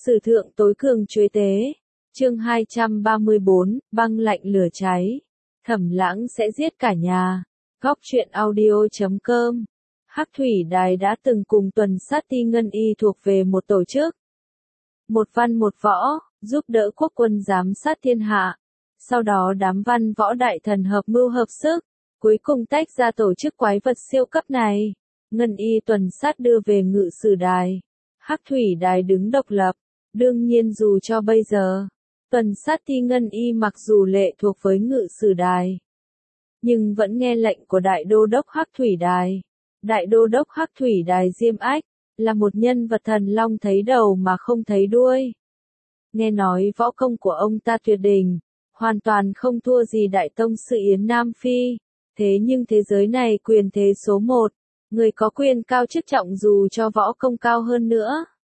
Sử thượng tối cường chuế tế. Chương 234, băng lạnh lửa cháy. Thẩm Lãng sẽ giết cả nhà. Góc truyện audio.com. Hắc Thủy Đài đã từng cùng tuần sát ti ngân y thuộc về một tổ chức. Một văn một võ, giúp đỡ quốc quân giám sát thiên hạ. Sau đó đám văn võ đại thần hợp mưu hợp sức, cuối cùng tách ra tổ chức quái vật siêu cấp này. Ngân y tuần sát đưa về Ngự Sử Đài. Hắc Thủy Đài đứng độc lập. Đương nhiên dù cho bây giờ, tuần sát ti ngân y mặc dù lệ thuộc với Ngự Sử Đài, nhưng vẫn nghe lệnh của Đại Đô đốc Hắc Thủy Đài. Đại Đô đốc Hắc Thủy Đài Diêm Ách, là một nhân vật thần long thấy đầu mà không thấy đuôi. Nghe nói võ công của ông ta tuyệt đỉnh, hoàn toàn không thua gì Đại Tông Sư Yến Nam Phi. Thế nhưng thế giới này quyền thế số một, người có quyền cao chức trọng dù cho võ công cao hơn nữa,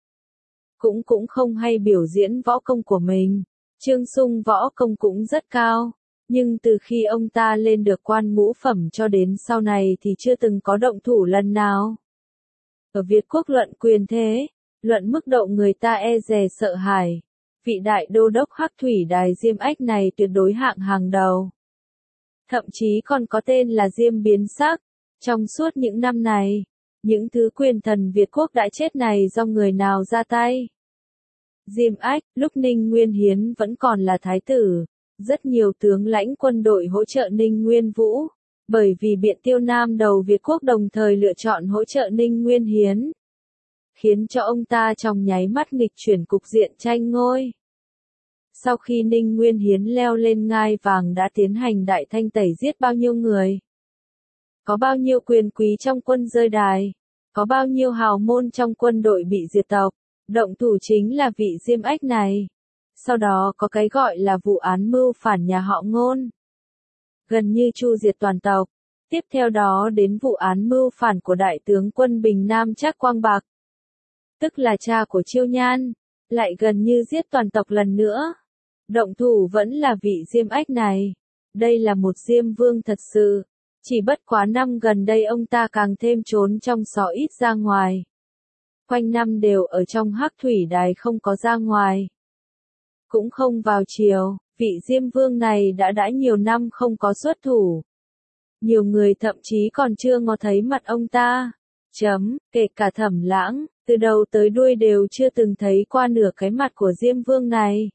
cũng không hay biểu diễn võ công của mình. Trương Sung võ công cũng rất cao, nhưng từ khi ông ta lên được quan ngũ phẩm cho đến sau này thì chưa từng có động thủ lần nào. Ở Việt Quốc luận quyền thế, luận mức độ người ta e dè sợ hãi, vị Đại Đô đốc Hắc Thủy Đài Diêm Ách này tuyệt đối hạng hàng đầu. Thậm chí còn có tên là Diêm Biến Sắc. Trong suốt những năm này, những thứ quyền thần Việt Quốc đã chết này do người nào ra tay? Diêm Ách, lúc Ninh Nguyên Hiến vẫn còn là thái tử, rất nhiều tướng lãnh quân đội hỗ trợ Ninh Nguyên Vũ, bởi vì Biện Tiêu Nam đầu Việt Quốc đồng thời lựa chọn hỗ trợ Ninh Nguyên Hiến, khiến cho ông ta trong nháy mắt nghịch chuyển cục diện tranh ngôi. Sau khi Ninh Nguyên Hiến leo lên ngai vàng đã tiến hành đại thanh tẩy giết bao nhiêu người? Có bao nhiêu quyền quý trong quân rơi đài? Có bao nhiêu hào môn trong quân đội bị diệt tộc? Động thủ chính là vị Diêm Ách này. Sau đó có cái gọi là vụ án mưu phản nhà họ Ngôn, gần như tru diệt toàn tộc. Tiếp theo đó đến vụ án mưu phản của đại tướng quân Bình Nam Trác Quang Bạc, tức là cha của Chiêu Nhan, lại gần như giết toàn tộc lần nữa. Động thủ vẫn là vị Diêm Ách này. Đây là một Diêm Vương thật sự. Chỉ bất quá năm gần đây ông ta càng thêm trốn trong xó ít ra ngoài. Quanh năm đều ở trong Hắc Thủy Đài không có ra ngoài, cũng không vào chiều. Vị Diêm Vương này đã nhiều năm không có xuất thủ. Nhiều người thậm chí còn chưa ngó thấy mặt ông ta. Kể cả Thẩm Lãng, từ đầu tới đuôi đều chưa từng thấy qua nửa cái mặt của Diêm Vương này.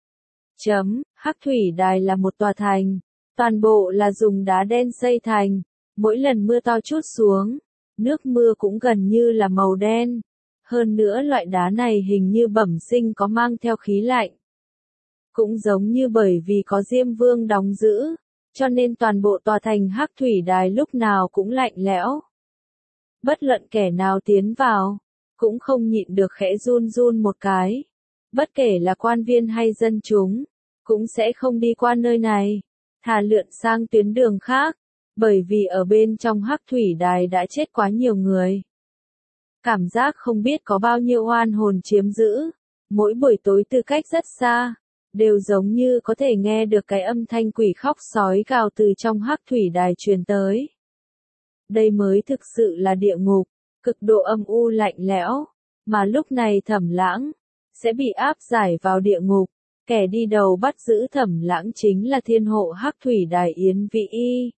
Hắc Thủy Đài là một tòa thành, toàn bộ là dùng đá đen xây thành. Mỗi lần mưa to trút xuống, nước mưa cũng gần như là màu đen. Hơn nữa loại đá này hình như bẩm sinh có mang theo khí lạnh. Cũng giống như bởi vì có Diêm Vương đóng giữ, cho nên toàn bộ tòa thành Hắc Thủy Đài lúc nào cũng lạnh lẽo. Bất luận kẻ nào tiến vào, cũng không nhịn được khẽ run run một cái. Bất kể là quan viên hay dân chúng, cũng sẽ không đi qua nơi này, thà lượn sang tuyến đường khác, bởi vì ở bên trong Hắc Thủy Đài đã chết quá nhiều người. Cảm giác không biết có bao nhiêu oan hồn chiếm giữ, mỗi buổi tối từ cách rất xa, đều giống như có thể nghe được cái âm thanh quỷ khóc sói gào từ trong Hắc Thủy Đài truyền tới. Đây mới thực sự là địa ngục, cực độ âm u lạnh lẽo, mà lúc này Thẩm Lãng sẽ bị áp giải vào địa ngục. Kẻ đi đầu bắt giữ Thẩm Lãng chính là thiên hộ Hắc Thủy Đài Yến Vĩ Y.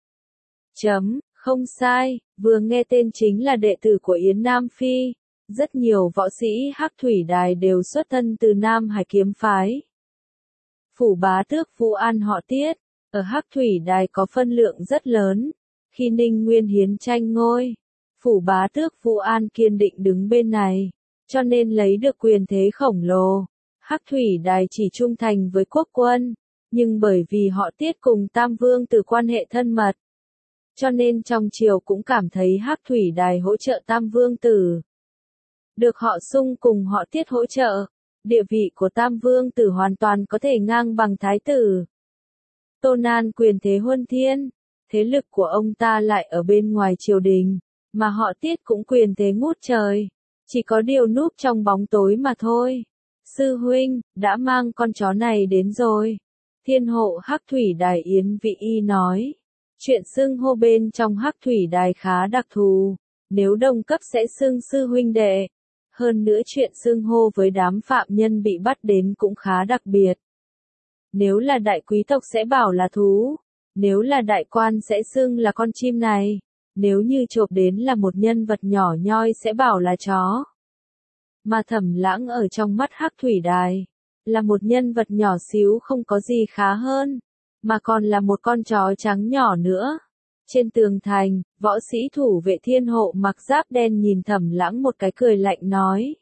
Không sai, vừa nghe tên chính là đệ tử của Yến Nam Phi. Rất nhiều võ sĩ Hắc Thủy Đài đều xuất thân từ Nam Hải kiếm phái. Phủ bá tước Vu An họ Tiết, ở Hắc Thủy Đài có phân lượng rất lớn. Khi Ninh Nguyên Hiến tranh ngôi, phủ bá tước Vu An kiên định đứng bên này, cho nên lấy được quyền thế khổng lồ. Hắc Thủy Đài chỉ trung thành với quốc quân, nhưng bởi vì họ Tiết cùng Tam Vương Tử quan hệ thân mật, cho nên trong triều cũng cảm thấy Hắc Thủy Đài hỗ trợ Tam Vương Tử. Được họ Sung cùng họ Tiết hỗ trợ, địa vị của Tam Vương Tử hoàn toàn có thể ngang bằng Thái tử. Tô Nan quyền thế huân thiên, thế lực của ông ta lại ở bên ngoài triều đình, mà họ Tiết cũng quyền thế ngút trời, chỉ có điều núp trong bóng tối mà thôi. Sư huynh, đã mang con chó này đến rồi. Thiên hộ Hắc Thủy Đài Yến Vĩ Y nói. Chuyện xưng hô bên trong Hắc Thủy Đài khá đặc thù, nếu đồng cấp sẽ xưng sư huynh đệ, Hơn nữa chuyện xưng hô với đám phạm nhân bị bắt đến cũng khá đặc biệt. Nếu là đại quý tộc sẽ bảo là thú, nếu là đại quan sẽ xưng là con chim này, nếu như chộp đến là một nhân vật nhỏ nhoi sẽ bảo là chó. Mà Thẩm Lãng ở trong mắt Hắc Thủy Đài, là một nhân vật nhỏ xíu không có gì khá hơn, mà còn là một con chó trắng nhỏ nữa. Trên tường thành, võ sĩ thủ vệ thiên hộ mặc giáp đen nhìn Thẩm Lãng một cái cười lạnh nói.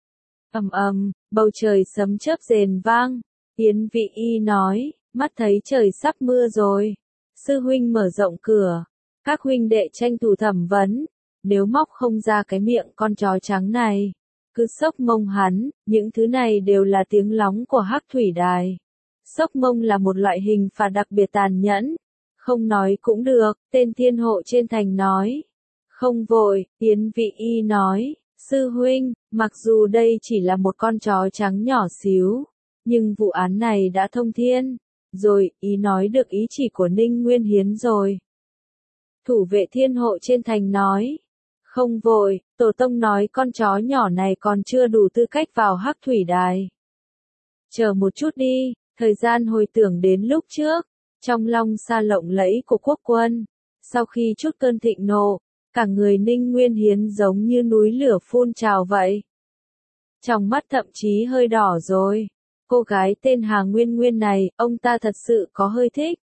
Ầm ầm, bầu trời sấm chớp rền vang, Yến Vị Y nói, mắt thấy trời sắp mưa rồi. Sư huynh mở rộng cửa, các huynh đệ tranh thủ thẩm vấn, nếu móc không ra cái miệng con chó trắng này, cứ xốc mông hắn, những thứ này đều là tiếng lóng của Hắc Thủy Đài. Xốc mông là một loại hình phạt đặc biệt tàn nhẫn, không nói cũng được, tên thiên hộ trên thành nói. Không vội, Yến Vị Y nói, sư huynh, mặc dù đây chỉ là một con chó trắng nhỏ xíu, nhưng vụ án này đã thông thiên, rồi, ý nói được ý chỉ của Ninh Nguyên Hiến rồi. Thủ vệ thiên hộ trên thành nói, không vội, tổ tông nói con chó nhỏ này còn chưa đủ tư cách vào Hắc Thủy Đài. Chờ một chút đi, thời gian hồi tưởng đến lúc trước, trong long sa lộng lẫy của quốc quân, sau khi chút cơn thịnh nộ, cả người Ninh Nguyên Hiến giống như núi lửa phun trào vậy. Trong mắt thậm chí hơi đỏ rồi. Cô gái tên Hà Nguyên Nguyên này, ông ta thật sự có hơi thích.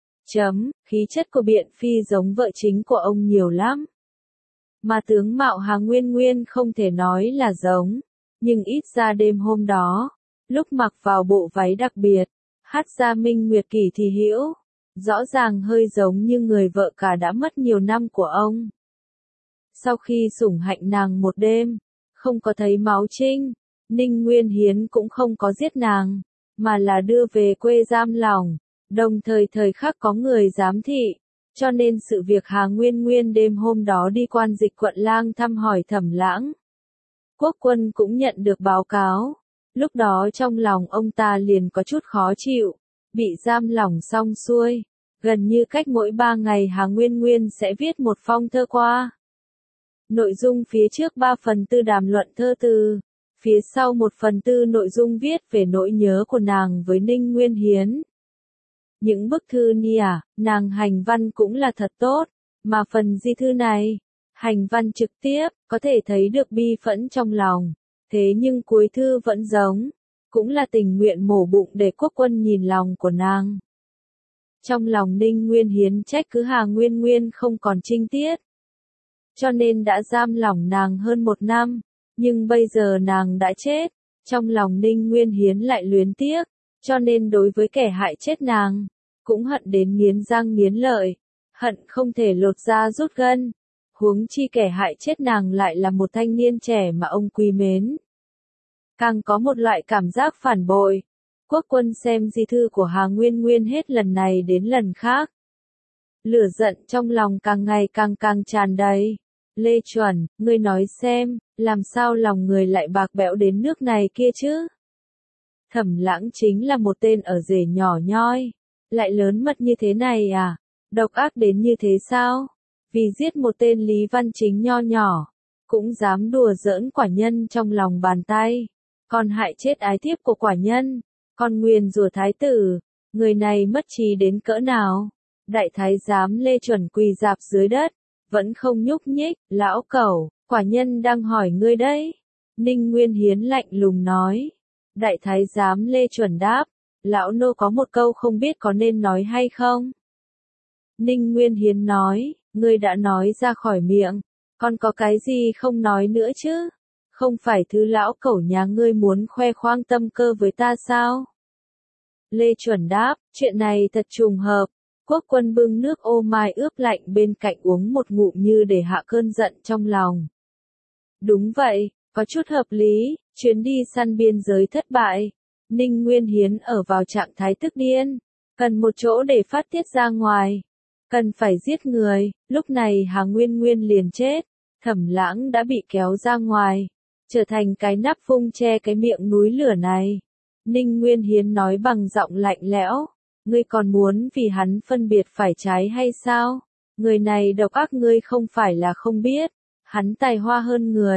Khí chất của Biện Phi giống vợ chính của ông nhiều lắm. Mà tướng mạo Hà Nguyên Nguyên không thể nói là giống, nhưng ít ra đêm hôm đó, lúc mặc vào bộ váy đặc biệt, hát ra Minh Nguyệt Kỳ thì hữu, rõ ràng hơi giống như người vợ cả đã mất nhiều năm của ông. Sau khi sủng hạnh nàng một đêm, không có thấy máu trinh, Ninh Nguyên Hiến cũng không có giết nàng, mà là đưa về quê giam lỏng, đồng thời thời khắc có người giám thị, cho nên sự việc Hà Nguyên Nguyên đêm hôm đó đi quan dịch quận lang thăm hỏi Thẩm Lãng. Quốc quân cũng nhận được báo cáo, lúc đó trong lòng ông ta liền có chút khó chịu, bị giam lỏng xong xuôi, gần như cách mỗi 3 ngày Hà Nguyên Nguyên sẽ viết một phong thơ qua. Nội dung phía trước 3/4 đàm luận thơ từ. Phía sau 1/4 nội dung viết về nỗi nhớ của nàng với Ninh Nguyên Hiến. Những bức thư nàng hành văn cũng là thật tốt, mà phần di thư này, hành văn trực tiếp, có thể thấy được bi phẫn trong lòng, thế nhưng cuối thư vẫn giống, cũng là tình nguyện mổ bụng để quốc quân nhìn lòng của nàng. Trong lòng Ninh Nguyên Hiến trách cứ Hà Nguyên Nguyên không còn trinh tiết, cho nên đã giam lỏng nàng hơn 1 năm. Nhưng bây giờ nàng đã chết, trong lòng Ninh Nguyên Hiến lại luyến tiếc, cho nên đối với kẻ hại chết nàng, cũng hận đến nghiến răng nghiến lợi, hận không thể lột da rút gân, huống chi kẻ hại chết nàng lại là một thanh niên trẻ mà ông quý mến. Càng có một loại cảm giác phản bội, quốc quân xem di thư của Hà Nguyên Nguyên hết lần này đến lần khác. Lửa giận trong lòng càng ngày càng tràn đầy. Lê Chuẩn, ngươi nói xem, làm sao lòng người lại bạc bẽo đến nước này kia chứ? Thẩm Lãng chính là một tên ở rể nhỏ nhoi, lại lớn mật như thế này à? Độc ác đến như thế sao? Vì giết một tên Lý Văn Chính nho nhỏ, cũng dám đùa giỡn quả nhân trong lòng bàn tay, còn hại chết ái thiếp của quả nhân, còn nguyền rủa thái tử, người này mất trí đến cỡ nào? Đại thái giám Lê Chuẩn quỳ rạp dưới đất, vẫn không nhúc nhích. Lão cẩu, quả nhân đang hỏi ngươi đấy. Ninh Nguyên Hiến lạnh lùng nói. Đại thái giám Lê Chuẩn đáp, lão nô có một câu không biết có nên nói hay không. Ninh Nguyên Hiến nói, ngươi đã nói ra khỏi miệng, còn có cái gì không nói nữa chứ? Không phải thứ lão cẩu nhà ngươi muốn khoe khoang tâm cơ với ta sao? Lê Chuẩn đáp, chuyện này thật trùng hợp. Quốc quân bưng nước ô mai ướp lạnh bên cạnh uống một ngụm như để hạ cơn giận trong lòng. Đúng vậy, có chút hợp lý, chuyến đi săn biên giới thất bại. Ninh Nguyên Hiến ở vào trạng thái tức điên, cần một chỗ để phát tiết ra ngoài, cần phải giết người, lúc này Hà Nguyên Nguyên liền chết, Thẩm Lãng đã bị kéo ra ngoài, trở thành cái nắp phung che cái miệng núi lửa này. Ninh Nguyên Hiến nói bằng giọng lạnh lẽo. Ngươi còn muốn vì hắn phân biệt phải trái hay sao? Người này độc ác ngươi không phải là không biết, hắn tài hoa hơn người,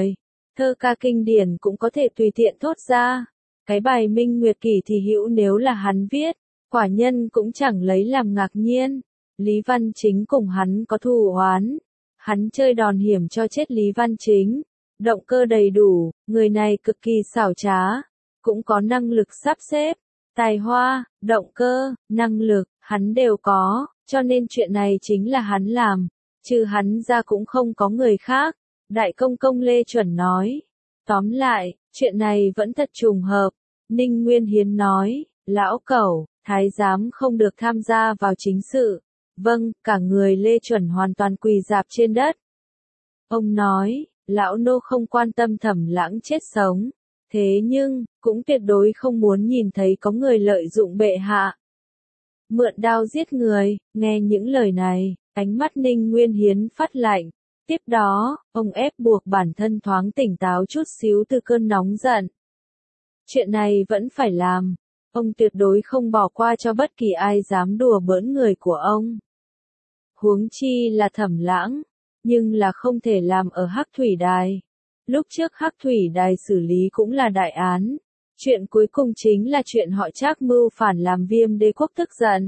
thơ ca kinh điển cũng có thể tùy tiện thốt ra. Cái bài Minh Nguyệt Kỷ thì hữu nếu là hắn viết, quả nhân cũng chẳng lấy làm ngạc nhiên. Lý Văn Chính cùng hắn có thù oán, hắn chơi đòn hiểm cho chết Lý Văn Chính. Động cơ đầy đủ, người này cực kỳ xảo trá, cũng có năng lực sắp xếp, tài hoa, động cơ, năng lực, hắn đều có, cho nên chuyện này chính là hắn làm, trừ hắn ra cũng không có người khác. Đại công công Lê Chuẩn nói. Tóm lại, chuyện này vẫn thật trùng hợp. Ninh Nguyên Hiến nói, lão cẩu, thái giám không được tham gia vào chính sự. Vâng, cả người Lê Chuẩn hoàn toàn quỳ rạp trên đất. Ông nói, lão nô không quan tâm Thẩm Lãng chết sống. Thế nhưng, cũng tuyệt đối không muốn nhìn thấy có người lợi dụng bệ hạ. Mượn đao giết người, nghe những lời này, ánh mắt Ninh Nguyên Hiến phát lạnh. Tiếp đó, ông ép buộc bản thân thoáng tỉnh táo chút xíu từ cơn nóng giận. Chuyện này vẫn phải làm. Ông tuyệt đối không bỏ qua cho bất kỳ ai dám đùa bỡn người của ông. Huống chi là Thẩm Lãng, nhưng là không thể làm ở Hắc Thủy Đài. Lúc trước Hắc Thủy Đài xử lý cũng là đại án. Chuyện cuối cùng chính là chuyện họ Trác mưu phản làm Viêm Đế quốc tức giận.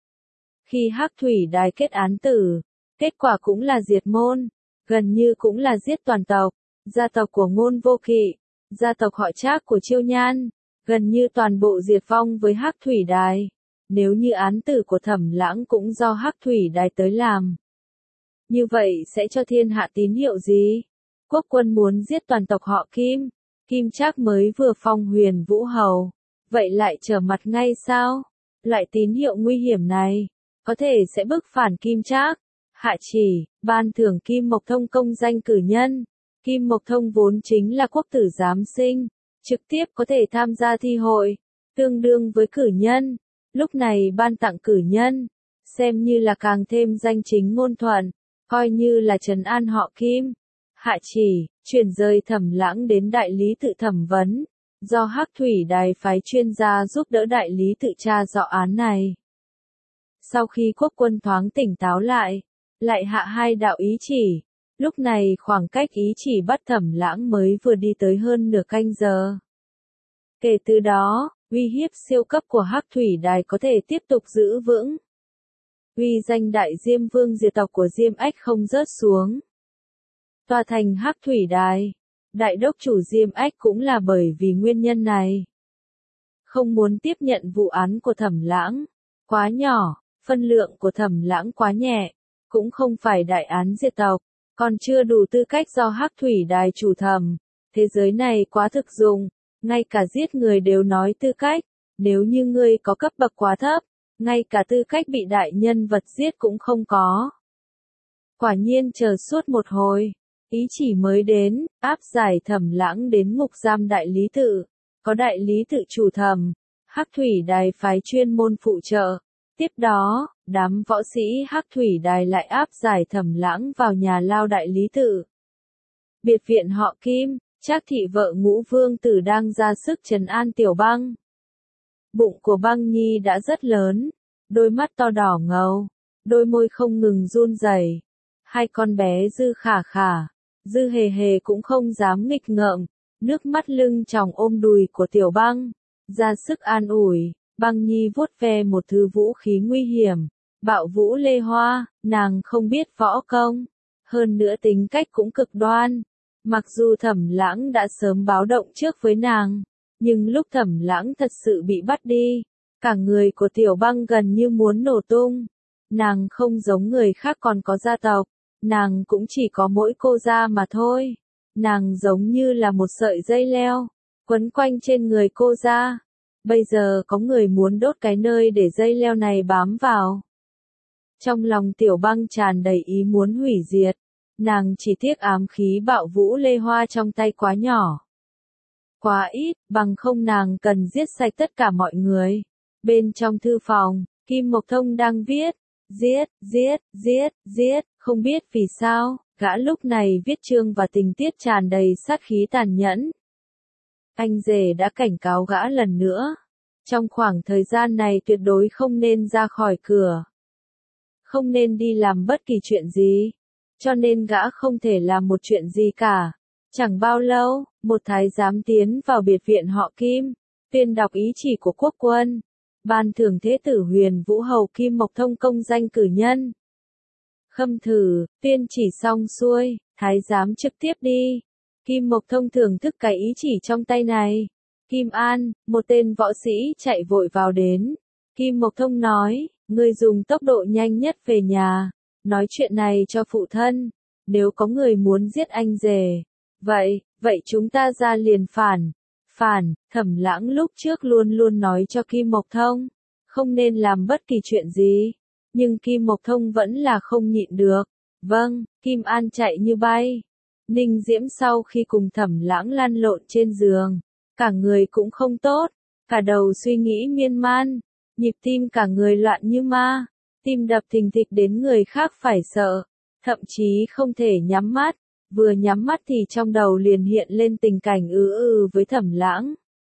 Khi Hắc Thủy Đài kết án tử, kết quả cũng là diệt môn, gần như cũng là giết toàn tộc, gia tộc của Ngôn Vô Kỵ, gia tộc họ Trác của Chiêu Nhan, gần như toàn bộ diệt vong với Hắc Thủy Đài. Nếu như án tử của Thẩm Lãng cũng do Hắc Thủy Đài tới làm, như vậy sẽ cho thiên hạ tín hiệu gì? Quốc quân muốn giết toàn tộc họ Kim, Kim Trác mới vừa phong Huyền Vũ Hầu, vậy lại trở mặt ngay sao? Loại tín hiệu nguy hiểm này, có thể sẽ bức phản Kim Trác. Hạ chỉ, ban thưởng Kim Mộc Thông công danh cử nhân. Kim Mộc Thông vốn chính là quốc tử giám sinh, trực tiếp có thể tham gia thi hội, tương đương với cử nhân. Lúc này ban tặng cử nhân, xem như là càng thêm danh chính ngôn thuận, coi như là trấn an họ Kim. Hạ chỉ, chuyển rời Thẩm Lãng đến đại lý tự thẩm vấn, do Hắc Thủy Đài phái chuyên gia giúp đỡ đại lý tự tra rõ án này. Sau khi quốc quân thoáng tỉnh táo lại hạ 2 đạo ý chỉ. Lúc này khoảng cách ý chỉ bắt Thẩm Lãng mới vừa đi tới hơn nửa canh giờ. Kể từ đó, uy hiếp siêu cấp của Hắc Thủy Đài có thể tiếp tục giữ vững. Uy danh đại Diêm Vương diệt tộc của Diêm Ách không rớt xuống. Tòa thành Hắc Thủy Đài, đại đốc chủ Diêm Ách cũng là bởi vì nguyên nhân này. Không muốn tiếp nhận vụ án của Thẩm Lãng, quá nhỏ, phân lượng của Thẩm Lãng quá nhẹ, cũng không phải đại án diệt tộc, còn chưa đủ tư cách do Hắc Thủy Đài chủ thẩm. Thế giới này quá thực dụng, ngay cả giết người đều nói tư cách, nếu như ngươi có cấp bậc quá thấp, ngay cả tư cách bị đại nhân vật giết cũng không có. Quả nhiên chờ suốt một hồi, ý chỉ mới đến, áp giải Thẩm Lãng đến ngục giam đại lý tự, có đại lý tự chủ thẩm, Hắc Thủy Đài phái chuyên môn phụ trợ. Tiếp đó, đám võ sĩ Hắc Thủy Đài lại áp giải Thẩm Lãng vào nhà lao đại lý tự. Biệt viện họ Kim, Trác thị vợ Ngũ Vương tử đang ra sức trấn an Tiểu Băng. Bụng của Băng Nhi đã rất lớn, đôi mắt to đỏ ngầu, đôi môi không ngừng run rẩy. Hai con bé Dư Khả Khả, Dư Hề Hề cũng không dám nghịch ngợm, nước mắt lưng tròng ôm đùi của Tiểu Băng, ra sức an ủi. Băng Nhi vuốt ve một thứ vũ khí nguy hiểm, Bạo Vũ Lê Hoa, nàng không biết võ công, hơn nữa tính cách cũng cực đoan. Mặc dù Thẩm Lãng đã sớm báo động trước với nàng, nhưng lúc Thẩm Lãng thật sự bị bắt đi, cả người của Tiểu Băng gần như muốn nổ tung. Nàng không giống người khác còn có gia tộc, nàng cũng chỉ có mỗi cô gia mà thôi. Nàng giống như là một sợi dây leo, quấn quanh trên người cô gia. Bây giờ có người muốn đốt cái nơi để dây leo này bám vào. Trong lòng Tiểu Băng tràn đầy ý muốn hủy diệt. Nàng chỉ tiếc ám khí Bạo Vũ Lê Hoa trong tay quá nhỏ, quá ít, bằng không nàng cần giết sạch tất cả mọi người. Bên trong thư phòng, Kim Mộc Thông đang viết, giết, không biết vì sao, gã lúc này viết chương và tình tiết tràn đầy sát khí tàn nhẫn. Anh rể đã cảnh cáo gã lần nữa. Trong khoảng thời gian này tuyệt đối không nên ra khỏi cửa. Không nên đi làm bất kỳ chuyện gì. Cho nên gã không thể làm một chuyện gì cả. Chẳng bao lâu, một thái giám tiến vào biệt viện họ Kim, tuyên đọc ý chỉ của quốc quân, ban thưởng thế tử Huyền Vũ hầu Kim Mộc Thông công danh cử nhân. Khâm thử, tuyên chỉ xong xuôi, thái giám trực tiếp đi. Kim Mộc Thông thưởng thức cái ý chỉ trong tay này. Kim An, một tên võ sĩ chạy vội vào đến. Kim Mộc Thông nói, ngươi dùng tốc độ nhanh nhất về nhà, nói chuyện này cho phụ thân, nếu có người muốn giết anh rể. Vậy chúng ta ra liền phản. Thẩm Lãng lúc trước luôn luôn nói cho Kim Mộc Thông, không nên làm bất kỳ chuyện gì. Nhưng Kim Mộc Thông vẫn là không nhịn được. Vâng, Kim An chạy như bay. Ninh Diễm sau khi cùng Thẩm Lãng lăn lộn trên giường, cả người cũng không tốt, cả đầu suy nghĩ miên man, nhịp tim cả người loạn như ma, tim đập thình thịch đến người khác phải sợ, thậm chí không thể nhắm mắt, vừa nhắm mắt thì trong đầu liền hiện lên tình cảnh với Thẩm Lãng.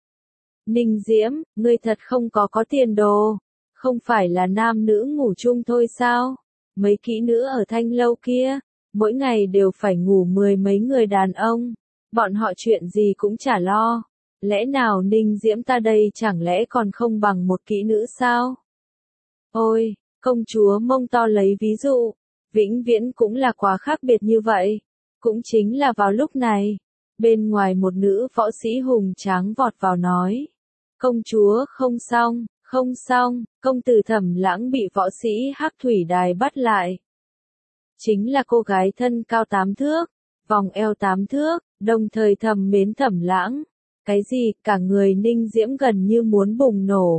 Ninh Diễm, ngươi thật không có tiền đồ, không phải là nam nữ ngủ chung thôi sao? Mấy kỹ nữ ở Thanh Lâu kia, mỗi ngày đều phải ngủ 10 mấy người đàn ông, bọn họ chuyện gì cũng chả lo. Lẽ nào Ninh Diễm ta đây chẳng lẽ còn không bằng một kỹ nữ sao? Ôi, công chúa Mông To lấy ví dụ, vĩnh viễn cũng là quá khác biệt như vậy. Cũng chính là vào lúc này, bên ngoài một nữ võ sĩ hùng tráng vọt vào nói. Công chúa không xong, công tử Thẩm Lãng bị võ sĩ Hắc Thủy Đài bắt lại. Chính là cô gái thân cao 8 thước, vòng eo 8 thước, đồng thời thầm mến Thẩm Lãng. Cái gì, cả người Ninh Diễm gần như muốn bùng nổ.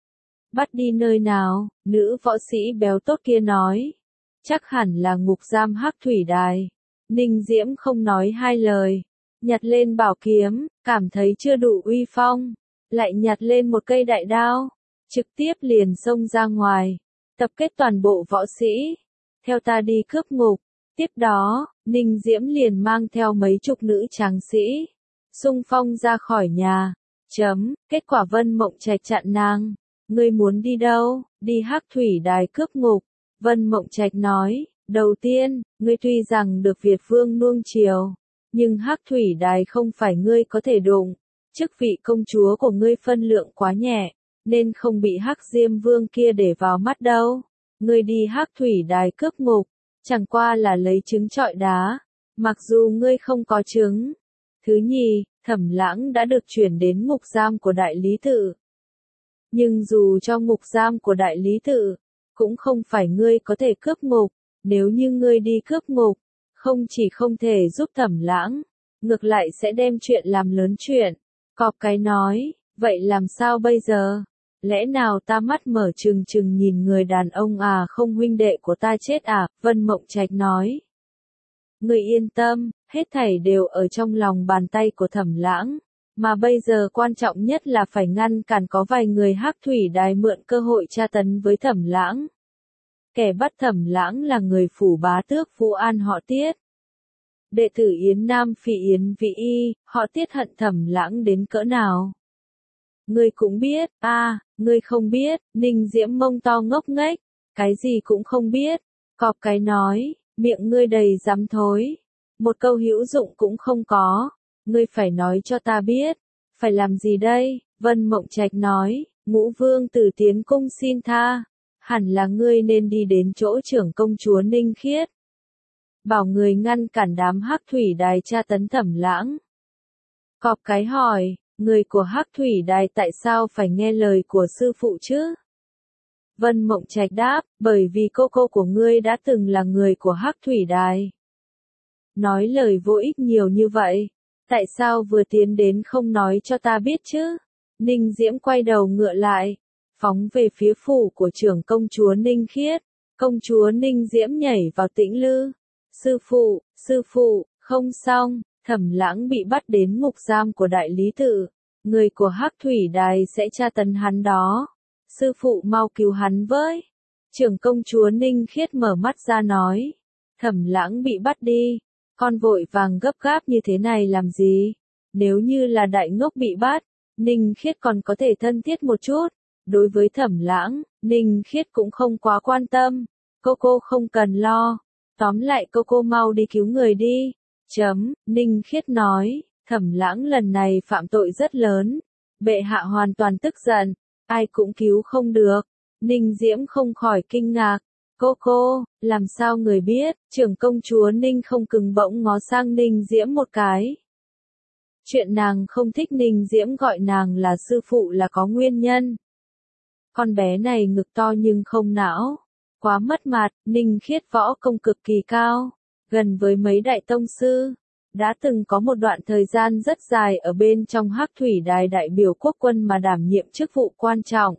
Bắt đi nơi nào, nữ võ sĩ béo tốt kia nói. Chắc hẳn là ngục giam Hắc Thủy Đài. Ninh Diễm không nói hai lời, nhặt lên bảo kiếm, cảm thấy chưa đủ uy phong, lại nhặt lên một cây đại đao, trực tiếp liền xông ra ngoài, tập kết toàn bộ võ sĩ, theo ta đi cướp ngục. Tiếp đó, Ninh Diễm liền mang theo mấy chục nữ tráng sĩ, xung phong ra khỏi nhà. Kết quả Vân Mộng Trạch chặn nàng. Ngươi muốn đi đâu? Đi Hắc Thủy Đài cướp ngục. Vân Mộng Trạch nói, đầu tiên, ngươi tuy rằng được Việt Vương nuông chiều, nhưng Hắc Thủy Đài không phải ngươi có thể đụng. Chức vị công chúa của ngươi phân lượng quá nhẹ, nên không bị Hắc Diêm Vương kia để vào mắt đâu. Ngươi đi Hắc Thủy Đài cướp ngục, chẳng qua là lấy trứng trọi đá, mặc dù ngươi không có trứng. Thứ nhì, Thẩm Lãng đã được chuyển đến ngục giam của Đại Lý Tự. Nhưng dù cho ngục giam của Đại Lý Tự, cũng không phải ngươi có thể cướp ngục. Nếu như ngươi đi cướp ngục, không chỉ không thể giúp Thẩm Lãng, ngược lại sẽ đem chuyện làm lớn chuyện. Cọp cái nói, vậy làm sao bây giờ? Lẽ nào ta mắt mở trừng trừng nhìn người đàn ông không huynh đệ của ta chết à? Vân Mộng Trạch nói. Ngươi yên tâm, hết thảy đều ở trong lòng bàn tay của Thẩm Lãng, mà bây giờ quan trọng nhất là phải ngăn cản có vài người Hắc Thủy Đài mượn cơ hội tra tấn với Thẩm Lãng. Kẻ bắt Thẩm Lãng là người phủ bá tước Phú An họ Tiết. Đệ tử Yến Nam Phỉ Yến Vị Y, họ Tiết hận Thẩm Lãng đến cỡ nào? Ngươi cũng biết, ngươi không biết. Ninh Diễm Mông To ngốc nghếch, cái gì cũng không biết. Cọp cái nói, miệng ngươi đầy dám thối, một câu hữu dụng cũng không có. Ngươi phải nói cho ta biết, phải làm gì đây? Vân Mộng Trạch nói, Ngũ Vương tử tiến cung xin tha, hẳn là ngươi nên đi đến chỗ trưởng công chúa Ninh Khiết, bảo người ngăn cản đám Hắc Thủy Đài tra tấn Thẩm Lãng. Cọp cái hỏi, người của Hắc Thủy Đài tại sao phải nghe lời của sư phụ chứ? Vân Mộng Trạch đáp, bởi vì cô của ngươi đã từng là người của Hắc Thủy Đài. Nói lời vô ích nhiều như vậy, tại sao vừa tiến đến không nói cho ta biết chứ? Ninh Diễm quay đầu ngựa lại, phóng về phía phủ của trưởng công chúa Ninh Khiết. Công chúa Ninh Diễm nhảy vào tĩnh lư. Sư phụ, không xong, Thẩm Lãng bị bắt đến ngục giam của Đại Lý Tự. Người của Hắc Thủy Đài sẽ tra tấn hắn đó. Sư phụ mau cứu hắn với. Trưởng công chúa Ninh Khiết mở mắt ra nói. Thẩm Lãng bị bắt đi. Con vội vàng gấp gáp như thế này làm gì? Nếu như là đại ngốc bị bắt, Ninh Khiết còn có thể thân thiết một chút. Đối với Thẩm Lãng, Ninh Khiết cũng không quá quan tâm. Cô không cần lo. Tóm lại cô mau đi cứu người đi. Ninh Khiết nói, Thẩm Lãng lần này phạm tội rất lớn. Bệ hạ hoàn toàn tức giận, ai cũng cứu không được. Ninh Diễm không khỏi kinh ngạc. Cô, làm sao người biết? Trưởng công chúa Ninh không cứng bỗng ngó sang Ninh Diễm một cái. Chuyện nàng không thích Ninh Diễm gọi nàng là sư phụ là có nguyên nhân. Con bé này ngực to nhưng không não. Quá mất mặt, Ninh Khiết võ công cực kỳ cao. Gần với mấy đại tông sư. Đã từng có một đoạn thời gian rất dài ở bên trong Hắc Thủy Đài đại biểu quốc quân mà đảm nhiệm chức vụ quan trọng.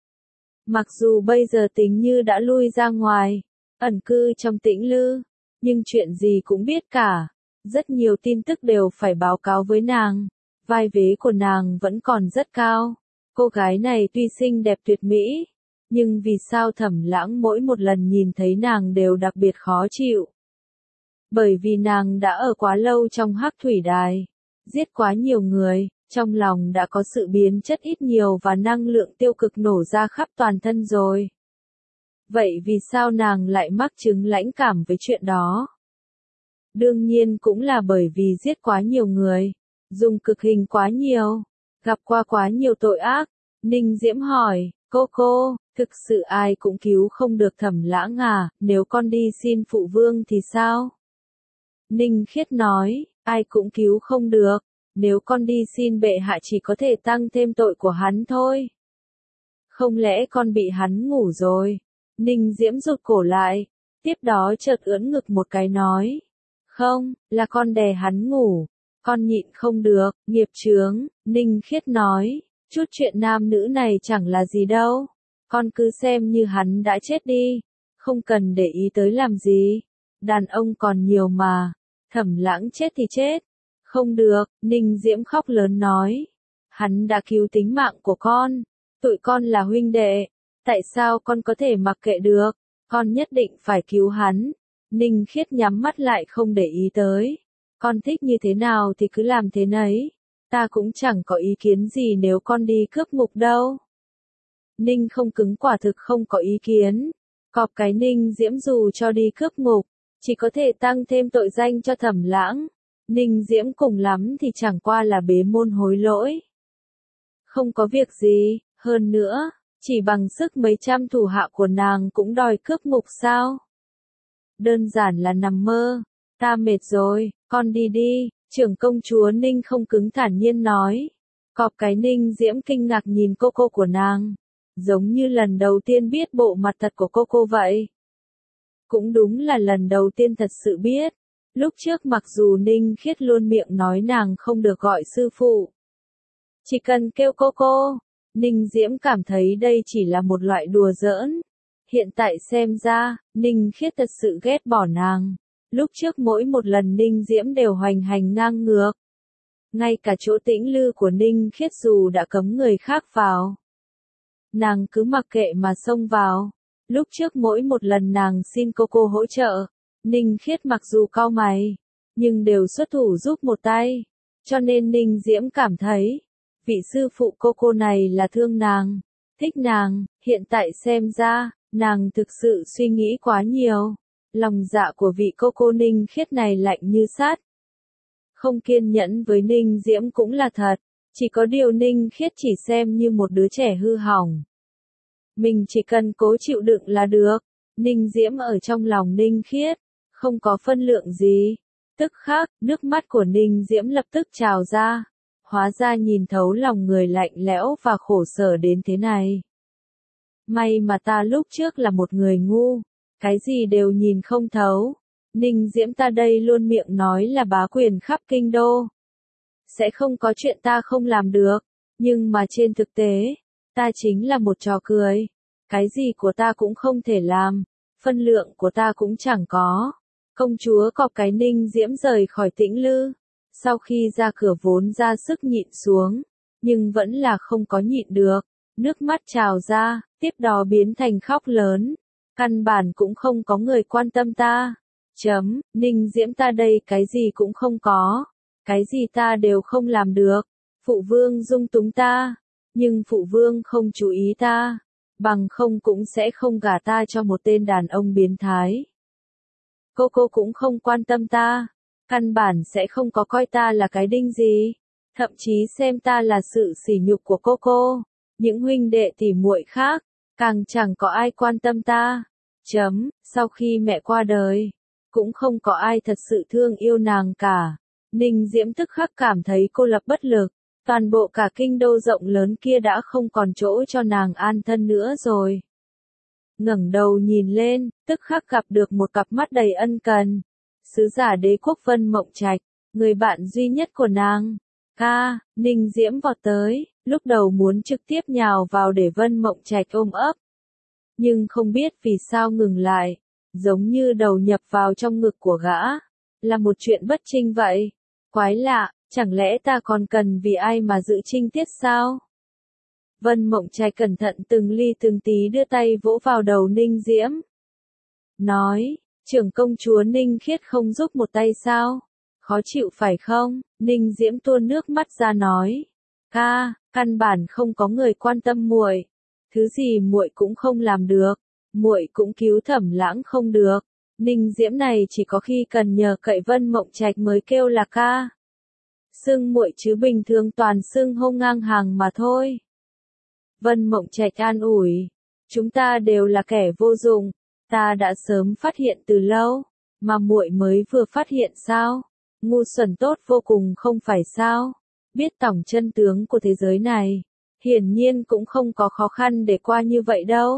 Mặc dù bây giờ tính như đã lui ra ngoài, ẩn cư trong Tĩnh Lư, nhưng chuyện gì cũng biết cả. Rất nhiều tin tức đều phải báo cáo với nàng. Vai vế của nàng vẫn còn rất cao. Cô gái này tuy xinh đẹp tuyệt mỹ, nhưng vì sao Thẩm Lãng mỗi một lần nhìn thấy nàng đều đặc biệt khó chịu? Bởi vì nàng đã ở quá lâu trong Hắc Thủy Đài, giết quá nhiều người, trong lòng đã có sự biến chất ít nhiều và năng lượng tiêu cực nổ ra khắp toàn thân rồi. Vậy vì sao nàng lại mắc chứng lãnh cảm với chuyện đó? Đương nhiên cũng là bởi vì giết quá nhiều người, dùng cực hình quá nhiều, gặp qua quá nhiều tội ác. Ninh Diễm hỏi, cô, thực sự ai cũng cứu không được Thẩm Lãng à, nếu con đi xin phụ vương thì sao? Ninh Khiết nói, ai cũng cứu không được, nếu con đi xin bệ hạ chỉ có thể tăng thêm tội của hắn thôi. Không lẽ con bị hắn ngủ rồi? Ninh Diễm rụt cổ lại, tiếp đó chợt ưỡn ngực một cái nói. Không, là con đè hắn ngủ, con nhịn không được, nghiệp chướng, Ninh Khiết nói, chút chuyện nam nữ này chẳng là gì đâu, con cứ xem như hắn đã chết đi, không cần để ý tới làm gì, đàn ông còn nhiều mà, Thẩm Lãng chết thì chết, không được, Ninh Diễm khóc lớn nói, hắn đã cứu tính mạng của con, tụi con là huynh đệ, tại sao con có thể mặc kệ được, con nhất định phải cứu hắn. Ninh Khiết nhắm mắt lại không để ý tới. Con thích như thế nào thì cứ làm thế nấy. Ta cũng chẳng có ý kiến gì nếu con đi cướp ngục đâu. Ninh không cứng quả thực không có ý kiến. Cọp cái Ninh Diễm dù cho đi cướp ngục, chỉ có thể tăng thêm tội danh cho Thẩm Lãng. Ninh Diễm cùng lắm thì chẳng qua là bế môn hối lỗi. Không có việc gì, hơn nữa, chỉ bằng sức mấy trăm thủ hạ của nàng cũng đòi cướp ngục sao? Đơn giản là nằm mơ, ta mệt rồi, con đi đi, trưởng công chúa Ninh không cứng thản nhiên nói. Cọp cái Ninh Diễm kinh ngạc nhìn cô của nàng, giống như lần đầu tiên biết bộ mặt thật của cô vậy. Cũng đúng là lần đầu tiên thật sự biết, lúc trước mặc dù Ninh Khiết luôn miệng nói nàng không được gọi sư phụ. Chỉ cần kêu cô, Ninh Diễm cảm thấy đây chỉ là một loại đùa giỡn. Hiện tại xem ra, Ninh Khiết thật sự ghét bỏ nàng. Lúc trước mỗi một lần Ninh Diễm đều hoành hành ngang ngược. Ngay cả chỗ Tĩnh Lư của Ninh Khiết dù đã cấm người khác vào, nàng cứ mặc kệ mà xông vào. Lúc trước mỗi một lần nàng xin cô hỗ trợ, Ninh Khiết mặc dù cau mày, nhưng đều xuất thủ giúp một tay. Cho nên Ninh Diễm cảm thấy, vị sư phụ cô này là thương nàng, thích nàng, hiện tại xem ra, nàng thực sự suy nghĩ quá nhiều. Lòng dạ của vị cô Ninh Khiết này lạnh như sắt. Không kiên nhẫn với Ninh Diễm cũng là thật, chỉ có điều Ninh Khiết chỉ xem như một đứa trẻ hư hỏng. Mình chỉ cần cố chịu đựng là được. Ninh Diễm ở trong lòng Ninh Khiết, không có phân lượng gì. Tức khắc, nước mắt của Ninh Diễm lập tức trào ra. Hóa ra nhìn thấu lòng người lạnh lẽo và khổ sở đến thế này. May mà ta lúc trước là một người ngu, cái gì đều nhìn không thấu. Ninh Diễm ta đây luôn miệng nói là bá quyền khắp kinh đô. Sẽ không có chuyện ta không làm được, nhưng mà trên thực tế, ta chính là một trò cười. Cái gì của ta cũng không thể làm, phân lượng của ta cũng chẳng có. Công chúa Cọp cái Ninh Diễm rời khỏi Tĩnh Lư, sau khi ra cửa vốn ra sức nhịn xuống, nhưng vẫn là không có nhịn được. Nước mắt trào ra, tiếp đó biến thành khóc lớn. Căn bản cũng không có người quan tâm ta. Ninh Diễm ta đây cái gì cũng không có. Cái gì ta đều không làm được. Phụ vương dung túng ta. Nhưng phụ vương không chú ý ta. Bằng không cũng sẽ không gả ta cho một tên đàn ông biến thái. Cô cũng không quan tâm ta. căn bản sẽ không có coi ta là cái đinh gì, thậm chí xem ta là sự sỉ nhục của cô. Những huynh đệ tỉ muội khác, càng chẳng có ai quan tâm ta. Sau khi mẹ qua đời, cũng không có ai thật sự thương yêu nàng cả. Ninh Diễm tức khắc cảm thấy cô lập bất lực, toàn bộ cả kinh đô rộng lớn kia đã không còn chỗ cho nàng an thân nữa rồi. Ngẩng đầu nhìn lên, tức khắc gặp được một cặp mắt đầy ân cần. Sứ giả đế quốc Vân Mộng Trạch, người bạn duy nhất của nàng. Ca, Ninh Diễm vọt tới, lúc đầu muốn trực tiếp nhào vào để Vân Mộng Trạch ôm ấp. Nhưng không biết vì sao ngừng lại, giống như đầu nhập vào trong ngực của gã. Là một chuyện bất trinh vậy. Quái lạ, chẳng lẽ ta còn cần vì ai mà giữ trinh tiết sao? Vân Mộng Trạch cẩn thận từng ly từng tí đưa tay vỗ vào đầu Ninh Diễm. Nói, trưởng công chúa Ninh Khiết không giúp một tay sao? Khó chịu phải không? Ninh Diễm tuôn nước mắt ra nói. Ca, căn bản không có người quan tâm muội. Thứ gì muội cũng không làm được, muội cũng cứu Thẩm Lãng không được. Ninh Diễm này chỉ có khi cần nhờ cậy Vân Mộng Trạch mới kêu là ca. Xưng muội chứ bình thường toàn xưng hô ngang hàng mà thôi. Vân Mộng Trạch an ủi, chúng ta đều là kẻ vô dụng, ta đã sớm phát hiện từ lâu, mà muội mới vừa phát hiện sao? Ngu xuẩn tốt vô cùng không phải sao? Biết tổng chân tướng của thế giới này, hiển nhiên cũng không có khó khăn để qua như vậy đâu.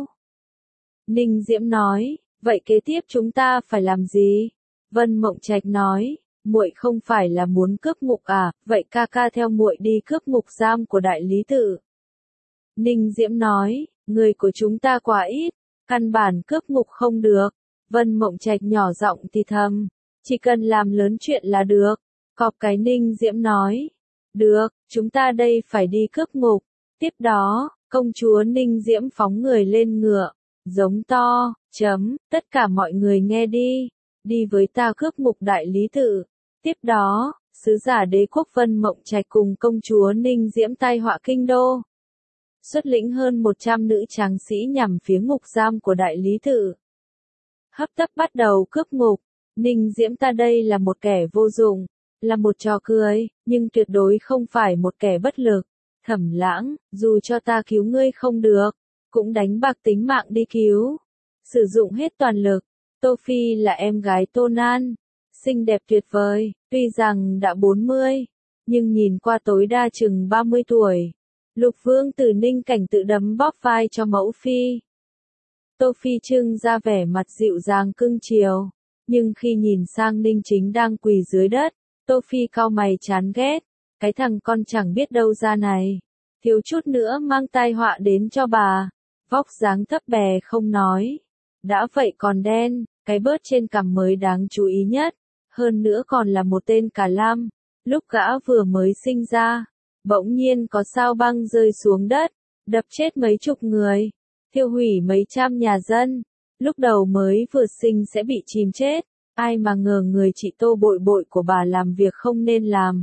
Ninh Diễm nói, vậy kế tiếp chúng ta phải làm gì? Vân Mộng Trạch nói, muội không phải là muốn cướp ngục à, vậy ca ca theo muội đi cướp ngục giam của đại lý tự. Ninh Diễm nói, người của chúng ta quá ít, căn bản cướp ngục không được. Vân Mộng Trạch nhỏ giọng thì thầm, chỉ cần làm lớn chuyện là được. Cọp cái Ninh Diễm nói, được, chúng ta đây phải đi cướp ngục. Tiếp đó, công chúa Ninh Diễm phóng người lên ngựa, giống to, tất cả mọi người nghe đi với ta cướp ngục đại lý tự. Tiếp đó, sứ giả đế quốc Vân Mộng Trạch cùng công chúa Ninh Diễm tai họa kinh đô. Xuất lĩnh hơn 100 nữ tráng sĩ nhằm phía ngục giam của đại lý tự. Hấp tấp bắt đầu cướp ngục. Ninh Diễm ta đây là một kẻ vô dụng, là một trò cười, nhưng tuyệt đối không phải một kẻ bất lực. Thẩm Lãng, dù cho ta cứu ngươi không được, cũng đánh bạc tính mạng đi cứu. Sử dụng hết toàn lực. Tô Phi là em gái Tô Nan, xinh đẹp tuyệt vời, tuy rằng đã 40, nhưng nhìn qua tối đa chừng 30 tuổi. Lục Vương Tử Ninh Cảnh tự đấm bóp vai cho mẫu phi. Tô Phi trưng ra vẻ mặt dịu dàng cưng chiều, nhưng khi nhìn sang Ninh Chính đang quỳ dưới đất, Tô Phi cau mày chán ghét, cái thằng con chẳng biết đâu ra này, thiếu chút nữa mang tai họa đến cho bà. Vóc dáng thấp bè không nói, đã vậy còn đen, cái bớt trên cằm mới đáng chú ý nhất, hơn nữa còn là một tên cà lam. Lúc gã vừa mới sinh ra, bỗng nhiên có sao băng rơi xuống đất, đập chết mấy chục người, thiêu hủy mấy trăm nhà dân. Lúc đầu mới vừa sinh sẽ bị chìm chết, ai mà ngờ người chị Tô bội bội của bà làm việc không nên làm.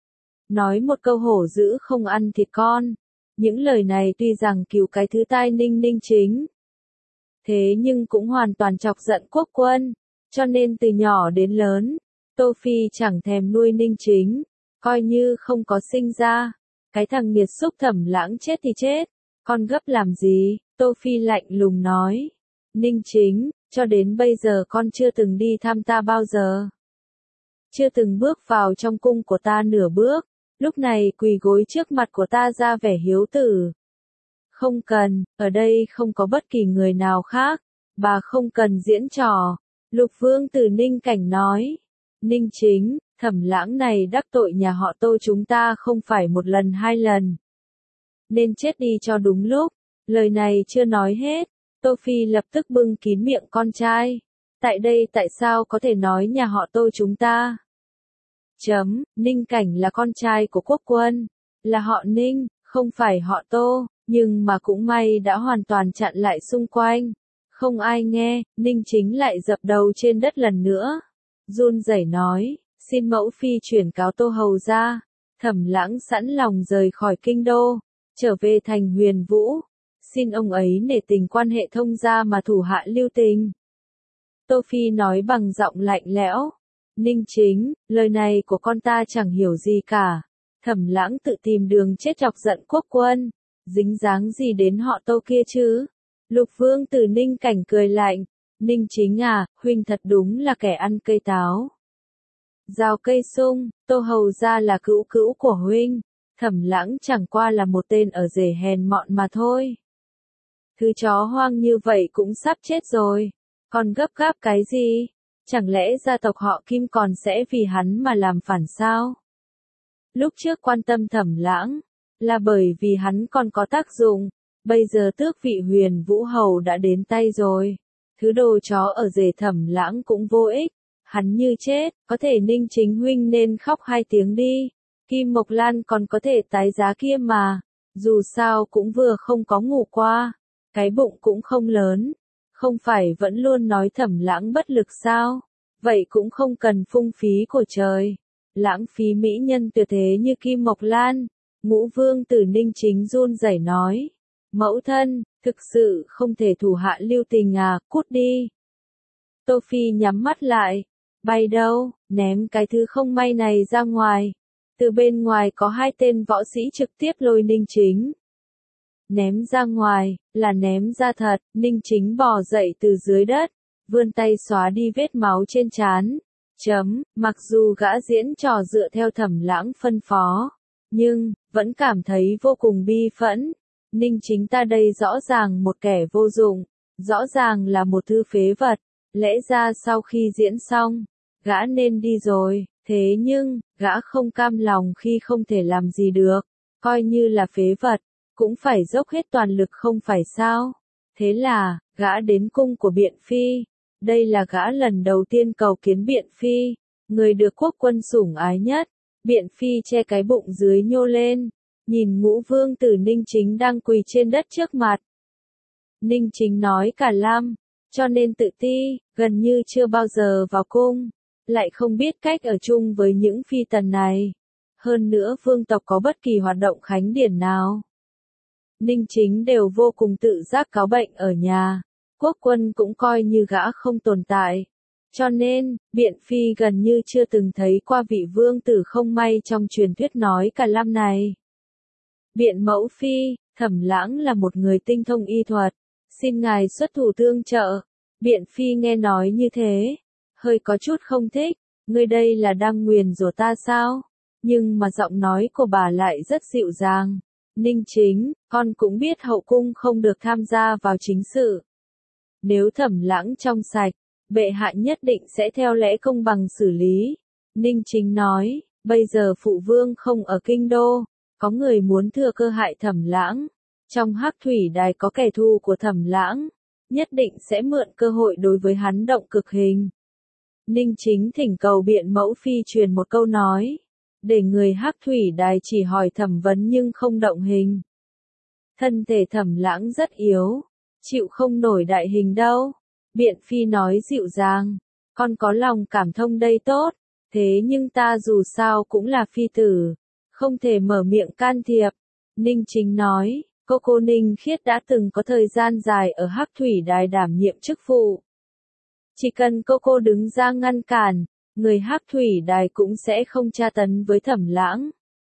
Nói một câu hổ dữ không ăn thịt con. Những lời này tuy rằng cứu cái thứ tai Ninh Chính, thế nhưng cũng hoàn toàn chọc giận quốc quân, cho nên từ nhỏ đến lớn, Tô Phi chẳng thèm nuôi Ninh Chính, coi như không có sinh ra. Cái thằng nghiệt xúc Thẩm Lãng chết thì chết, con gấp làm gì? Tô Phi lạnh lùng nói. Ninh Chính, cho đến bây giờ con chưa từng đi thăm ta bao giờ. Chưa từng bước vào trong cung của ta nửa bước, lúc này quỳ gối trước mặt của ta ra vẻ hiếu tử. Không cần, ở đây không có bất kỳ người nào khác, bà không cần diễn trò. Lục Vương Tử Ninh Cảnh nói. Ninh Chính, Thẩm Lãng này đắc tội nhà họ Tô chúng ta không phải một lần hai lần. Nên chết đi cho đúng lúc. Lời này chưa nói hết, Tô Phi lập tức bưng kín miệng con trai. Tại đây tại sao có thể nói nhà họ Tô chúng ta? Ninh Cảnh là con trai của quốc quân, là họ Ninh, không phải họ Tô, nhưng mà cũng may đã hoàn toàn chặn lại xung quanh. Không ai nghe, Ninh Chính lại dập đầu trên đất lần nữa. Run rẩy nói, xin mẫu phi chuyển cáo Tô hầu ra. Thẩm Lãng sẵn lòng rời khỏi kinh đô, trở về thành Huyền Vũ. Xin ông ấy nể tình quan hệ thông gia mà thủ hạ lưu tình. Tô Phi nói bằng giọng lạnh lẽo. Ninh Chính, lời này của con ta chẳng hiểu gì cả. Thẩm Lãng tự tìm đường chết chọc giận quốc quân, dính dáng gì đến họ Tô kia chứ? Lục Vương Tử Ninh Cảnh cười lạnh, Ninh Chính à, huynh thật đúng là kẻ ăn cây táo. Rào cây sung, Tô hầu ra là cữu cữu của huynh, Thẩm Lãng chẳng qua là một tên ở rể hèn mọn mà thôi. Thứ chó hoang như vậy cũng sắp chết rồi, còn gấp gáp cái gì? Chẳng lẽ gia tộc họ Kim còn sẽ vì hắn mà làm phản sao? Lúc trước quan tâm Thẩm Lãng, là bởi vì hắn còn có tác dụng, bây giờ tước vị Huyền Vũ Hầu đã đến tay rồi. Thứ đồ chó ở rể Thẩm Lãng cũng vô ích, hắn như chết, có thể Ninh Chính huynh nên khóc 2 tiếng đi. Kim Mộc Lan còn có thể tái giá kia mà, dù sao cũng vừa không có ngủ qua, cái bụng cũng không lớn, không phải vẫn luôn nói Thẩm Lãng bất lực sao? Vậy cũng không cần phung phí của trời, lãng phí mỹ nhân tuyệt thế như Kim Mộc Lan. Ngũ Vương Tử Ninh Chính run rẩy nói, mẫu thân, thực sự không thể thủ hạ lưu tình à, cút đi. Tô Phi nhắm mắt lại, bay đâu, ném cái thứ không may này ra ngoài. Từ bên ngoài có 2 tên võ sĩ trực tiếp lôi Ninh Chính. Ném ra ngoài, là ném ra thật, Ninh Chính bò dậy từ dưới đất, vươn tay xóa đi vết máu trên trán. Mặc dù gã diễn trò dựa theo Thẩm Lãng phân phó, nhưng, vẫn cảm thấy vô cùng bi phẫn. Ninh Chính ta đây rõ ràng một kẻ vô dụng, rõ ràng là một thư phế vật, lẽ ra sau khi diễn xong, gã nên đi rồi, thế nhưng, gã không cam lòng khi không thể làm gì được, coi như là phế vật, cũng phải dốc hết toàn lực không phải sao. Thế là, gã đến cung của Biện Phi. Đây là gã lần đầu tiên cầu kiến Biện Phi, người được quốc quân sủng ái nhất. Biện Phi che cái bụng dưới nhô lên, nhìn Ngũ Vương Tử Ninh Chính đang quỳ trên đất trước mặt. Ninh Chính nói cả lăm, cho nên tự ti, gần như chưa bao giờ vào cung, lại không biết cách ở chung với những phi tần này. Hơn nữa vương tộc có bất kỳ hoạt động khánh điển nào, Ninh Chính đều vô cùng tự giác cáo bệnh ở nhà. Quốc quân cũng coi như gã không tồn tại. Cho nên, Biện Phi gần như chưa từng thấy qua vị vương tử không may trong truyền thuyết nói cả lăm này. Biện Mẫu Phi, Thẩm Lãng là một người tinh thông y thuật, xin ngài xuất thủ tương trợ. Biện Phi nghe nói như thế, hơi có chút không thích, ngươi đây là đang nguyền rủa ta sao? Nhưng mà giọng nói của bà lại rất dịu dàng. Ninh Chính, con cũng biết hậu cung không được tham gia vào chính sự. Nếu Thẩm Lãng trong sạch, bệ hạ nhất định sẽ theo lẽ công bằng xử lý. Ninh Chính nói, bây giờ phụ vương không ở kinh đô, có người muốn thừa cơ hại Thẩm Lãng. Trong Hắc Thủy Đài có kẻ thù của Thẩm Lãng, nhất định sẽ mượn cơ hội đối với hắn động cực hình. Ninh Chính thỉnh cầu Biện Mẫu Phi truyền một câu nói, để người Hắc Thủy Đài chỉ hỏi thẩm vấn nhưng không động hình. Thân thể Thẩm Lãng rất yếu, chịu không nổi đại hình đâu. Biện Phi nói dịu dàng, con có lòng cảm thông đây tốt, thế nhưng ta dù sao cũng là phi tử, không thể mở miệng can thiệp. Ninh Chính nói, cô Ninh Khiết đã từng có thời gian dài ở Hắc Thủy Đài đảm nhiệm chức vụ. Chỉ cần cô đứng ra ngăn cản, người Hắc Thủy Đài cũng sẽ không tra tấn với Thẩm Lãng.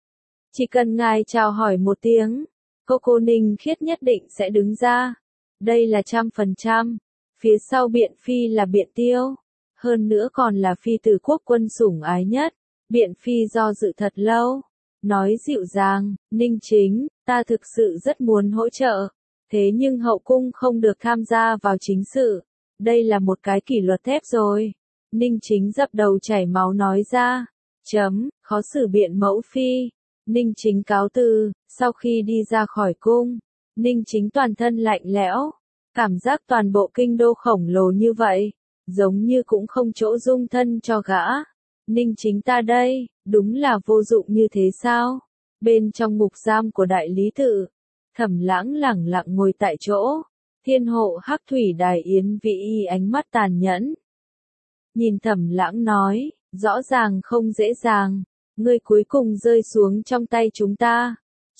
Chỉ cần ngài chào hỏi một tiếng, cô Ninh Khiết nhất định sẽ đứng ra. Đây là 100%. Phía sau Biện Phi là Biện Tiêu, hơn nữa còn là phi tử quốc quân sủng ái nhất. Biện Phi do dự thật lâu, nói dịu dàng, Ninh Chính, ta thực sự rất muốn hỗ trợ, thế nhưng hậu cung không được tham gia vào chính sự. Đây là một cái kỷ luật thép rồi. Ninh Chính dập đầu chảy máu nói ra, khó xử Biện Mẫu Phi. Ninh Chính cáo từ, sau khi đi ra khỏi cung, Ninh Chính toàn thân lạnh lẽo, cảm giác toàn bộ kinh đô khổng lồ như vậy, giống như cũng không chỗ dung thân cho gã. Ninh Chính ta đây, đúng là vô dụng như thế sao? Bên trong ngục giam của đại lý tự, Thẩm Lãng lẳng lặng ngồi tại chỗ, thiên hộ Hắc Thủy Đài Yến Vĩ Y ánh mắt tàn nhẫn. Nhìn Thẩm Lãng nói, rõ ràng không dễ dàng, ngươi cuối cùng rơi xuống trong tay chúng ta.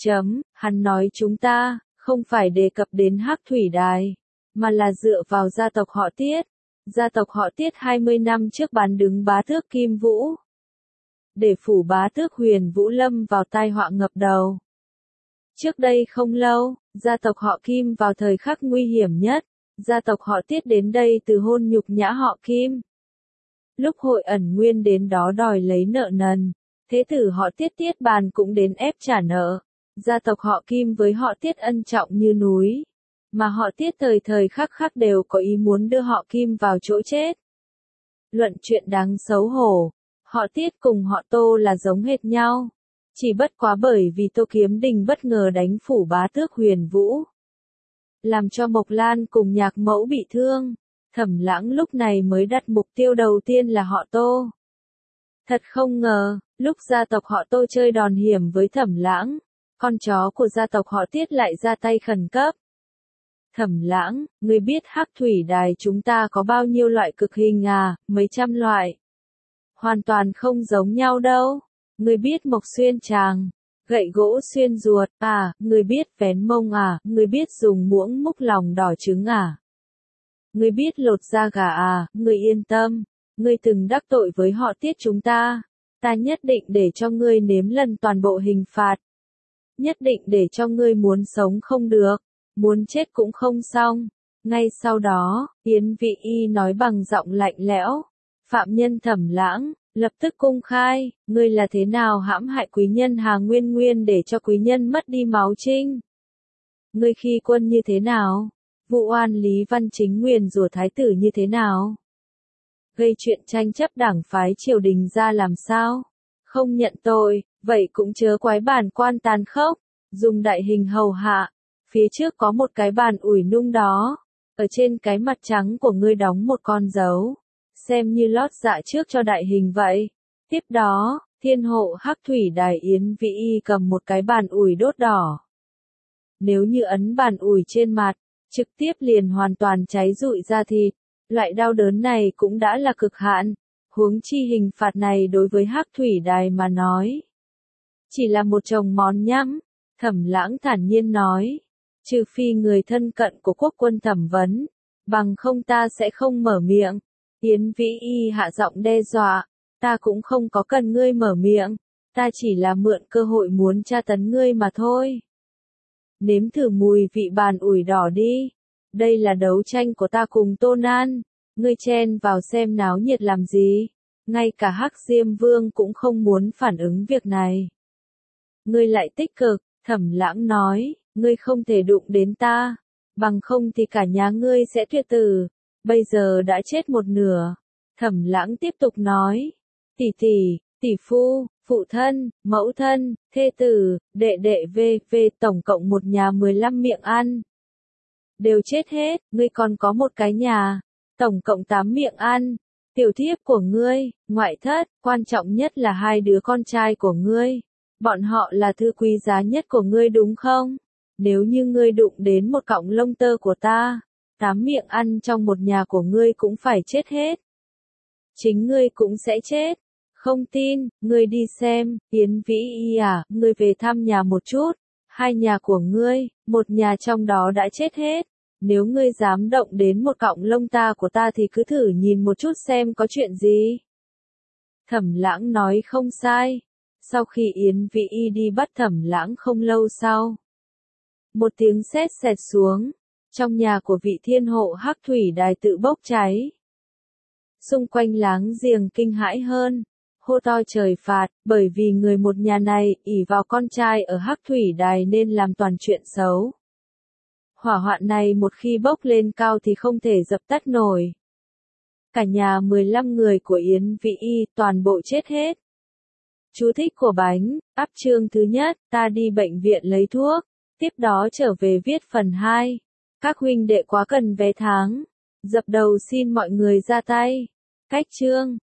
Hắn nói chúng ta, không phải đề cập đến Hắc Thủy Đài, mà là dựa vào gia tộc họ Tiết. Gia tộc họ Tiết 20 năm trước bán đứng bá tước Kim Vũ, để phủ bá tước Huyền Vũ lâm vào tai họa ngập đầu. Trước đây không lâu, gia tộc họ Kim vào thời khắc nguy hiểm nhất, gia tộc họ Tiết đến đây từ hôn nhục nhã họ Kim. Lúc Hội Ẩn Nguyên đến đó đòi lấy nợ nần, thế tử họ Tiết Tiết Bàn cũng đến ép trả nợ. Gia tộc họ Kim với họ Tiết ân trọng như núi, mà họ Tiết thời thời khắc khắc đều có ý muốn đưa họ Kim vào chỗ chết. Luận chuyện đáng xấu hổ, họ Tiết cùng họ Tô là giống hệt nhau, chỉ bất quá bởi vì Tô Kiếm Đình bất ngờ đánh phủ bá tước Huyền Vũ, làm cho Mộc Lan cùng Nhạc Mẫu bị thương. Thẩm Lãng lúc này mới đặt mục tiêu đầu tiên là họ Tô. Thật không ngờ, lúc gia tộc họ Tô chơi đòn hiểm với Thẩm Lãng, con chó của gia tộc họ Tiết lại ra tay khẩn cấp. Thẩm Lãng, ngươi biết Hắc Thủy Đài chúng ta có bao nhiêu loại cực hình à? Mấy trăm loại. Hoàn toàn không giống nhau đâu. Ngươi biết mộc xuyên tràng, gậy gỗ xuyên ruột à? Ngươi biết vén mông à? Ngươi biết dùng muỗng múc lòng đỏ trứng à? Ngươi biết lột da gà à? Ngươi yên tâm, ngươi từng đắc tội với họ Tiết chúng ta, ta nhất định để cho ngươi nếm lần toàn bộ hình phạt. Nhất định để cho ngươi muốn sống không được, muốn chết cũng không xong. Ngay sau đó, Yến Vị Y nói bằng giọng lạnh lẽo, phạm nhân Thẩm Lãng, lập tức công khai, ngươi là thế nào hãm hại quý nhân Hà Nguyên Nguyên để cho quý nhân mất đi máu trinh? Ngươi khi quân như thế nào? Vụ oan Lý Văn Chính nguyền rủa thái tử như thế nào? Gây chuyện tranh chấp đảng phái triều đình ra làm sao? Không nhận tội, vậy cũng chớ quái bản quan tàn khốc, dùng đại hình hầu hạ. Phía trước có một cái bàn ủi nung đó, ở trên cái mặt trắng của ngươi đóng một con dấu, xem như lót dạ trước cho đại hình vậy. Tiếp đó, thiên hộ Hắc Thủy Đài Yến Vĩ Y cầm một cái bàn ủi đốt đỏ. Nếu như ấn bàn ủi trên mặt, trực tiếp liền hoàn toàn cháy rụi da thịt. Loại đau đớn này cũng đã là cực hạn, huống chi hình phạt này đối với Hắc Thủy Đài mà nói, chỉ là một chồng món nhắm. Thẩm Lãng thản nhiên nói, trừ phi người thân cận của quốc quân thẩm vấn, bằng không ta sẽ không mở miệng. Yến Vĩ Y hạ giọng đe dọa, ta cũng không có cần ngươi mở miệng, ta chỉ là mượn cơ hội muốn tra tấn ngươi mà thôi. Nếm thử mùi vị bàn ủi đỏ đi. Đây là đấu tranh của ta cùng Tô Nan, ngươi chen vào xem náo nhiệt làm gì? Ngay cả Hắc Diêm Vương cũng không muốn phản ứng việc này. Ngươi lại tích cực, Thẩm Lãng nói, ngươi không thể đụng đến ta, bằng không thì cả nhà ngươi sẽ tuyệt tử, bây giờ đã chết một nửa. Thẩm Lãng tiếp tục nói, tỷ tỷ, tỷ phu, phụ thân, mẫu thân, thê tử, đệ đệ v.v. tổng cộng một nhà 15 miệng ăn. Đều chết hết, ngươi còn có một cái nhà, tổng cộng 8 miệng ăn. Tiểu thiếp của ngươi, ngoại thất, quan trọng nhất là 2 đứa con trai của ngươi. Bọn họ là thứ quý giá nhất của ngươi đúng không? Nếu như ngươi đụng đến một cọng lông tơ của ta, 8 miệng ăn trong một nhà của ngươi cũng phải chết hết. Chính ngươi cũng sẽ chết. Không tin, ngươi đi xem, Yến Vĩ Y à, ngươi về thăm nhà một chút. 2 nhà của ngươi, một nhà trong đó đã chết hết. Nếu ngươi dám động đến một cọng lông ta của ta thì cứ thử nhìn một chút xem có chuyện gì. Thẩm Lãng nói không sai. Sau khi Yến Vĩ Y đi bắt Thẩm Lãng không lâu sau, một tiếng sét sẹt xuống, trong nhà của vị thiên hộ Hắc Thủy Đài tự bốc cháy. Xung quanh láng giềng kinh hãi hơn, hô to trời phạt, bởi vì người một nhà này ỷ vào con trai ở Hắc Thủy Đài nên làm toàn chuyện xấu. Hỏa hoạn này một khi bốc lên cao thì không thể dập tắt nổi. Cả nhà 15 người của Yến Vĩ Y toàn bộ chết hết. Chú thích của bánh, áp chương thứ nhất, ta đi bệnh viện lấy thuốc, tiếp đó trở về viết phần 2. Các huynh đệ quá cần vé tháng. Dập đầu xin mọi người ra tay. Cách chương.